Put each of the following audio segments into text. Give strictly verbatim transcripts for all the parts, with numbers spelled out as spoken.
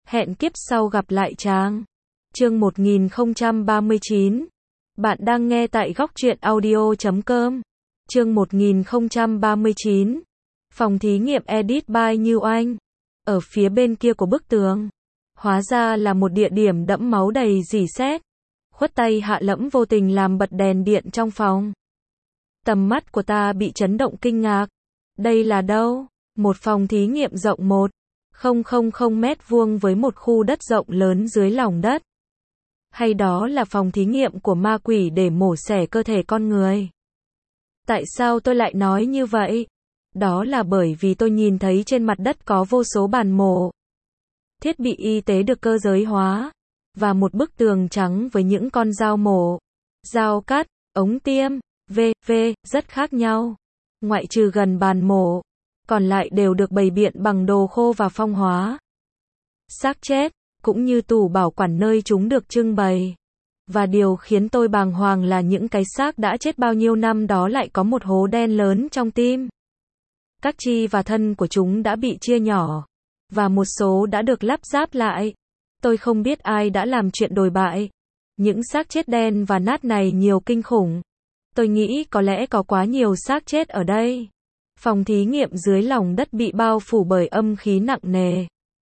Hẹn kiếp sau gặp lại chàng. Chương một nghìn không trăm ba mươi chín. Bạn đang nghe tại góc truyện audio chấm com. Chương một nghìn không trăm ba mươi chín. Phòng thí nghiệm edit by Như Oanh. Ở phía bên kia của bức tường, hóa ra là một địa điểm đẫm máu đầy rỉ sét. Khuất tay Hạ Lẫm vô tình làm bật đèn điện trong phòng. Tầm mắt của ta bị chấn động kinh ngạc. Đây là đâu? Một phòng thí nghiệm rộng một phẩy không không mét vuông với một khu đất rộng lớn dưới lòng đất. Hay đó là phòng thí nghiệm của ma quỷ để mổ xẻ cơ thể con người? Tại sao tôi lại nói như vậy? Đó là bởi vì tôi nhìn thấy trên mặt đất có vô số bàn mổ. Thiết bị y tế được cơ giới hóa. Và một bức tường trắng với những con dao mổ, dao cắt, ống tiêm, vân vân rất khác nhau. Ngoại trừ gần bàn mổ, còn lại đều được bày biện bằng đồ khô và phong hóa. Xác chết, cũng như tủ bảo quản nơi chúng được trưng bày. Và điều khiến tôi bàng hoàng là những cái xác đã chết bao nhiêu năm đó lại có một hố đen lớn trong tim. Các chi và thân của chúng đã bị chia nhỏ, và một số đã được lắp ráp lại. Tôi không biết ai đã làm chuyện đồi bại. Những xác chết đen và nát này nhiều kinh khủng. Tôi nghĩ có lẽ có quá nhiều xác chết ở đây. Phòng thí nghiệm dưới lòng đất bị bao phủ bởi âm khí nặng nề.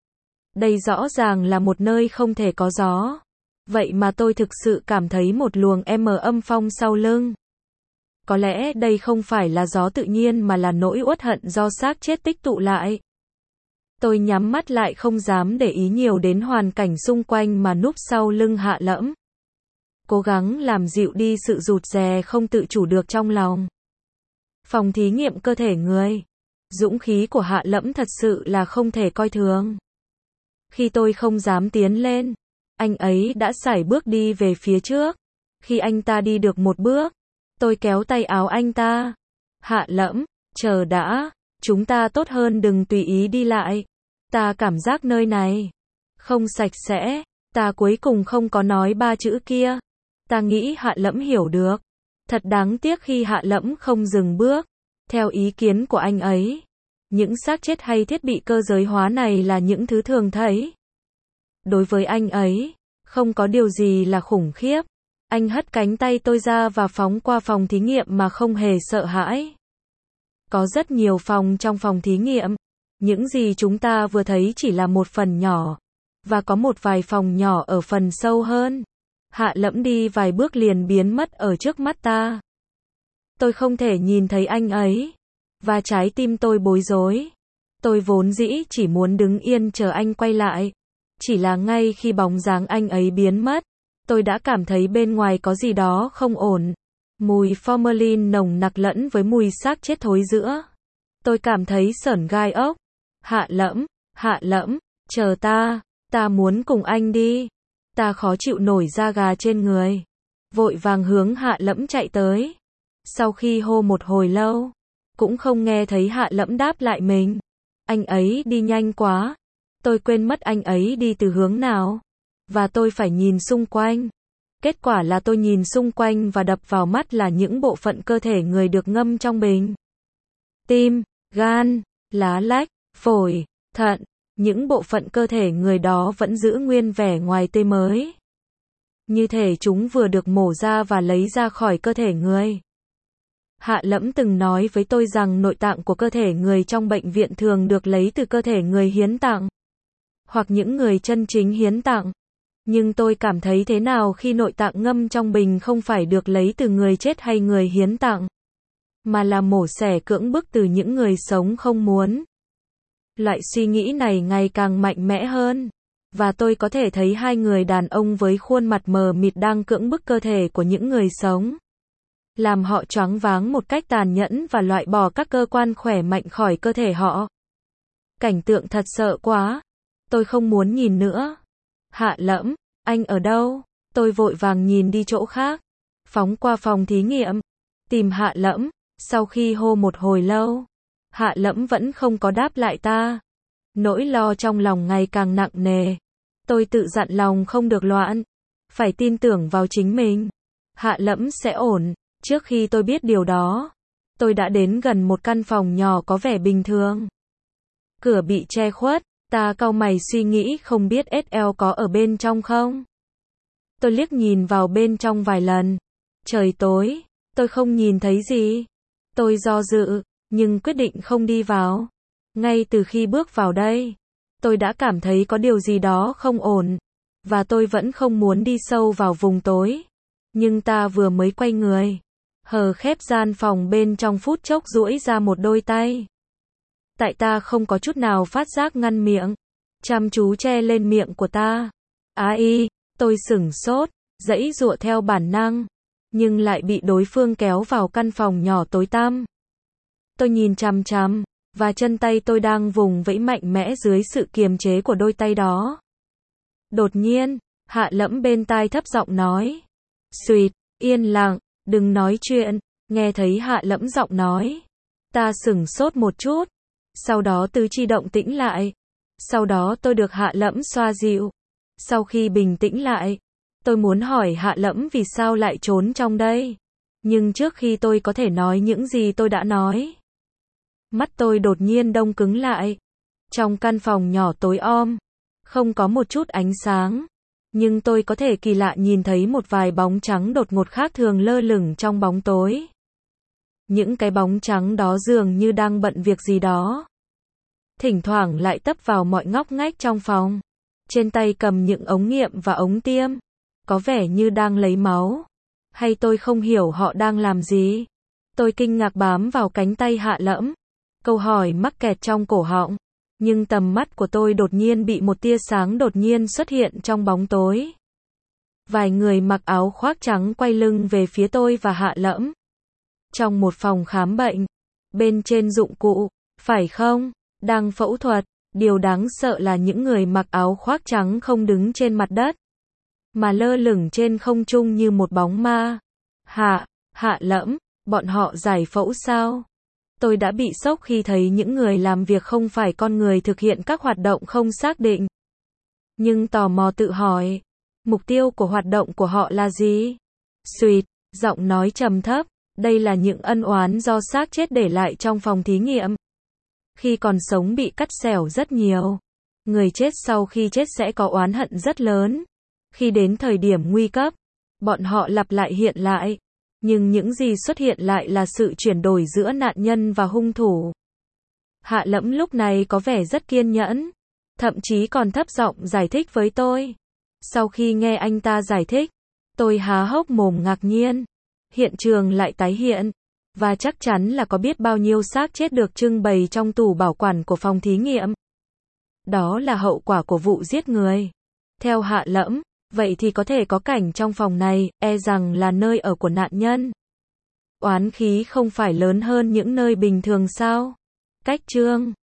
Đây rõ ràng là một nơi không thể có gió. Vậy mà tôi thực sự cảm thấy một luồng m âm phong sau lưng. Có lẽ đây không phải là gió tự nhiên mà là nỗi uất hận do xác chết tích tụ lại. Tôi nhắm mắt lại không dám để ý nhiều đến hoàn cảnh xung quanh mà núp sau lưng Hạ Lẫm. Cố gắng làm dịu đi sự rụt rè không tự chủ được trong lòng. Phòng thí nghiệm cơ thể người. Dũng khí của Hạ Lẫm thật sự là không thể coi thường. Khi tôi không dám tiến lên, anh ấy đã sải bước đi về phía trước. Khi anh ta đi được một bước, tôi kéo tay áo anh ta. Hạ Lẫm, chờ đã, chúng ta tốt hơn đừng tùy ý đi lại. Ta cảm giác nơi này không sạch sẽ. Ta cuối cùng không có nói ba chữ kia. Ta nghĩ Hạ Lẫm hiểu được. Thật đáng tiếc khi Hạ Lẫm không dừng bước. Theo ý kiến của anh ấy, những xác chết hay thiết bị cơ giới hóa này là những thứ thường thấy. Đối với anh ấy, không có điều gì là khủng khiếp. Anh hất cánh tay tôi ra và phóng qua phòng thí nghiệm mà không hề sợ hãi. Có rất nhiều phòng trong phòng thí nghiệm. Những gì chúng ta vừa thấy chỉ là một phần nhỏ. Và có một vài phòng nhỏ ở phần sâu hơn. Hạ Lẫm đi vài bước liền biến mất ở trước mắt ta. Tôi không thể nhìn thấy anh ấy. Và trái tim tôi bối rối. Tôi vốn dĩ chỉ muốn đứng yên chờ anh quay lại. Chỉ là ngay khi bóng dáng anh ấy biến mất, tôi đã cảm thấy bên ngoài có gì đó không ổn. Mùi formalin nồng nặc lẫn với mùi xác chết thối rữa. Tôi cảm thấy sởn gai ốc. Hạ Lẫm, Hạ Lẫm, chờ ta, ta muốn cùng anh đi. Ta khó chịu nổi da gà trên người. Vội vàng hướng Hạ Lẫm chạy tới. Sau khi hô một hồi lâu, cũng không nghe thấy Hạ Lẫm đáp lại mình. Anh ấy đi nhanh quá. Tôi quên mất anh ấy đi từ hướng nào. Và tôi phải nhìn xung quanh. Kết quả là tôi nhìn xung quanh và đập vào mắt là những bộ phận cơ thể người được ngâm trong bình. Tim, gan, lá lách, phổi, thận. Những bộ phận cơ thể người đó vẫn giữ nguyên vẻ ngoài tươi mới. Như thể chúng vừa được mổ ra và lấy ra khỏi cơ thể người. Hạ Lẫm từng nói với tôi rằng nội tạng của cơ thể người trong bệnh viện thường được lấy từ cơ thể người hiến tặng. Hoặc những người chân chính hiến tặng. Nhưng tôi cảm thấy thế nào khi nội tạng ngâm trong bình không phải được lấy từ người chết hay người hiến tặng, mà là mổ xẻ cưỡng bức từ những người sống không muốn. Loại suy nghĩ này ngày càng mạnh mẽ hơn. Và tôi có thể thấy hai người đàn ông với khuôn mặt mờ mịt đang cưỡng bức cơ thể của những người sống. Làm họ choáng váng một cách tàn nhẫn và loại bỏ các cơ quan khỏe mạnh khỏi cơ thể họ. Cảnh tượng thật sợ quá. Tôi không muốn nhìn nữa. Hạ Lẫm, anh ở đâu? Tôi vội vàng nhìn đi chỗ khác. Phóng qua phòng thí nghiệm. Tìm Hạ Lẫm. Sau khi hô một hồi lâu, Hạ Lẫm vẫn không có đáp lại ta. Nỗi lo trong lòng ngày càng nặng nề. Tôi tự dặn lòng không được loạn. Phải tin tưởng vào chính mình. Hạ Lẫm sẽ ổn. Trước khi tôi biết điều đó, tôi đã đến gần một căn phòng nhỏ có vẻ bình thường. Cửa bị che khuất. Ta cau mày suy nghĩ không biết ét lờ có ở bên trong không. Tôi liếc nhìn vào bên trong vài lần. Trời tối, tôi không nhìn thấy gì. Tôi do dự, nhưng quyết định không đi vào. Ngay từ khi bước vào đây, tôi đã cảm thấy có điều gì đó không ổn. Và tôi vẫn không muốn đi sâu vào vùng tối. Nhưng ta vừa mới quay người. Hờ khép gian phòng bên trong phút chốc duỗi ra một đôi tay. Tại ta không có chút nào phát giác ngăn miệng. Chăm chú che lên miệng của ta. Á y, tôi sửng sốt, giãy giụa theo bản năng. Nhưng lại bị đối phương kéo vào căn phòng nhỏ tối tăm. Tôi nhìn chằm chằm, và chân tay tôi đang vùng vẫy mạnh mẽ dưới sự kiềm chế của đôi tay đó. Đột nhiên, Hạ Lẫm bên tai thấp giọng nói. Xuyệt, yên lặng, đừng nói chuyện. Nghe thấy Hạ Lẫm giọng nói. Ta sửng sốt một chút. Sau đó tứ chi động tĩnh lại. Sau đó tôi được Hạ Lẫm xoa dịu. Sau khi bình tĩnh lại, tôi muốn hỏi Hạ Lẫm vì sao lại trốn trong đây. Nhưng trước khi tôi có thể nói những gì tôi đã nói, mắt tôi đột nhiên đông cứng lại. Trong căn phòng nhỏ tối om, không có một chút ánh sáng. Nhưng tôi có thể kỳ lạ nhìn thấy một vài bóng trắng đột ngột khác thường lơ lửng trong bóng tối. Những cái bóng trắng đó dường như đang bận việc gì đó. Thỉnh thoảng lại tấp vào mọi ngóc ngách trong phòng. Trên tay cầm những ống nghiệm và ống tiêm. Có vẻ như đang lấy máu. Hay tôi không hiểu họ đang làm gì. Tôi kinh ngạc bám vào cánh tay Hạ Lẫm. Câu hỏi mắc kẹt trong cổ họng. Nhưng tầm mắt của tôi đột nhiên bị một tia sáng đột nhiên xuất hiện trong bóng tối. Vài người mặc áo khoác trắng quay lưng về phía tôi và Hạ Lẫm. Trong một phòng khám bệnh. Bên trên dụng cụ, phải không? Đang phẫu thuật. Điều đáng sợ là những người mặc áo khoác trắng không đứng trên mặt đất, mà lơ lửng trên không trung như một bóng ma. Hạ, Hạ Lẫm, bọn họ giải phẫu sao? Tôi đã bị sốc khi thấy những người làm việc không phải con người thực hiện các hoạt động không xác định. Nhưng tò mò tự hỏi, mục tiêu của hoạt động của họ là gì? Xuyệt, giọng nói trầm thấp, đây là những ân oán do xác chết để lại trong phòng thí nghiệm. Khi còn sống bị cắt xẻo rất nhiều. Người chết sau khi chết sẽ có oán hận rất lớn. Khi đến thời điểm nguy cấp, bọn họ lặp lại hiện lại. Nhưng những gì xuất hiện lại là sự chuyển đổi giữa nạn nhân và hung thủ. Hạ Lẫm lúc này có vẻ rất kiên nhẫn. Thậm chí còn thấp giọng giải thích với tôi. Sau khi nghe anh ta giải thích, tôi há hốc mồm ngạc nhiên. Hiện trường lại tái hiện. Và chắc chắn là có biết bao nhiêu xác chết được trưng bày trong tủ bảo quản của phòng thí nghiệm. Đó là hậu quả của vụ giết người. Theo Hạ Lẫm, vậy thì có thể có cảnh trong phòng này, e rằng là nơi ở của nạn nhân. Oán khí không phải lớn hơn những nơi bình thường sao? Cách chương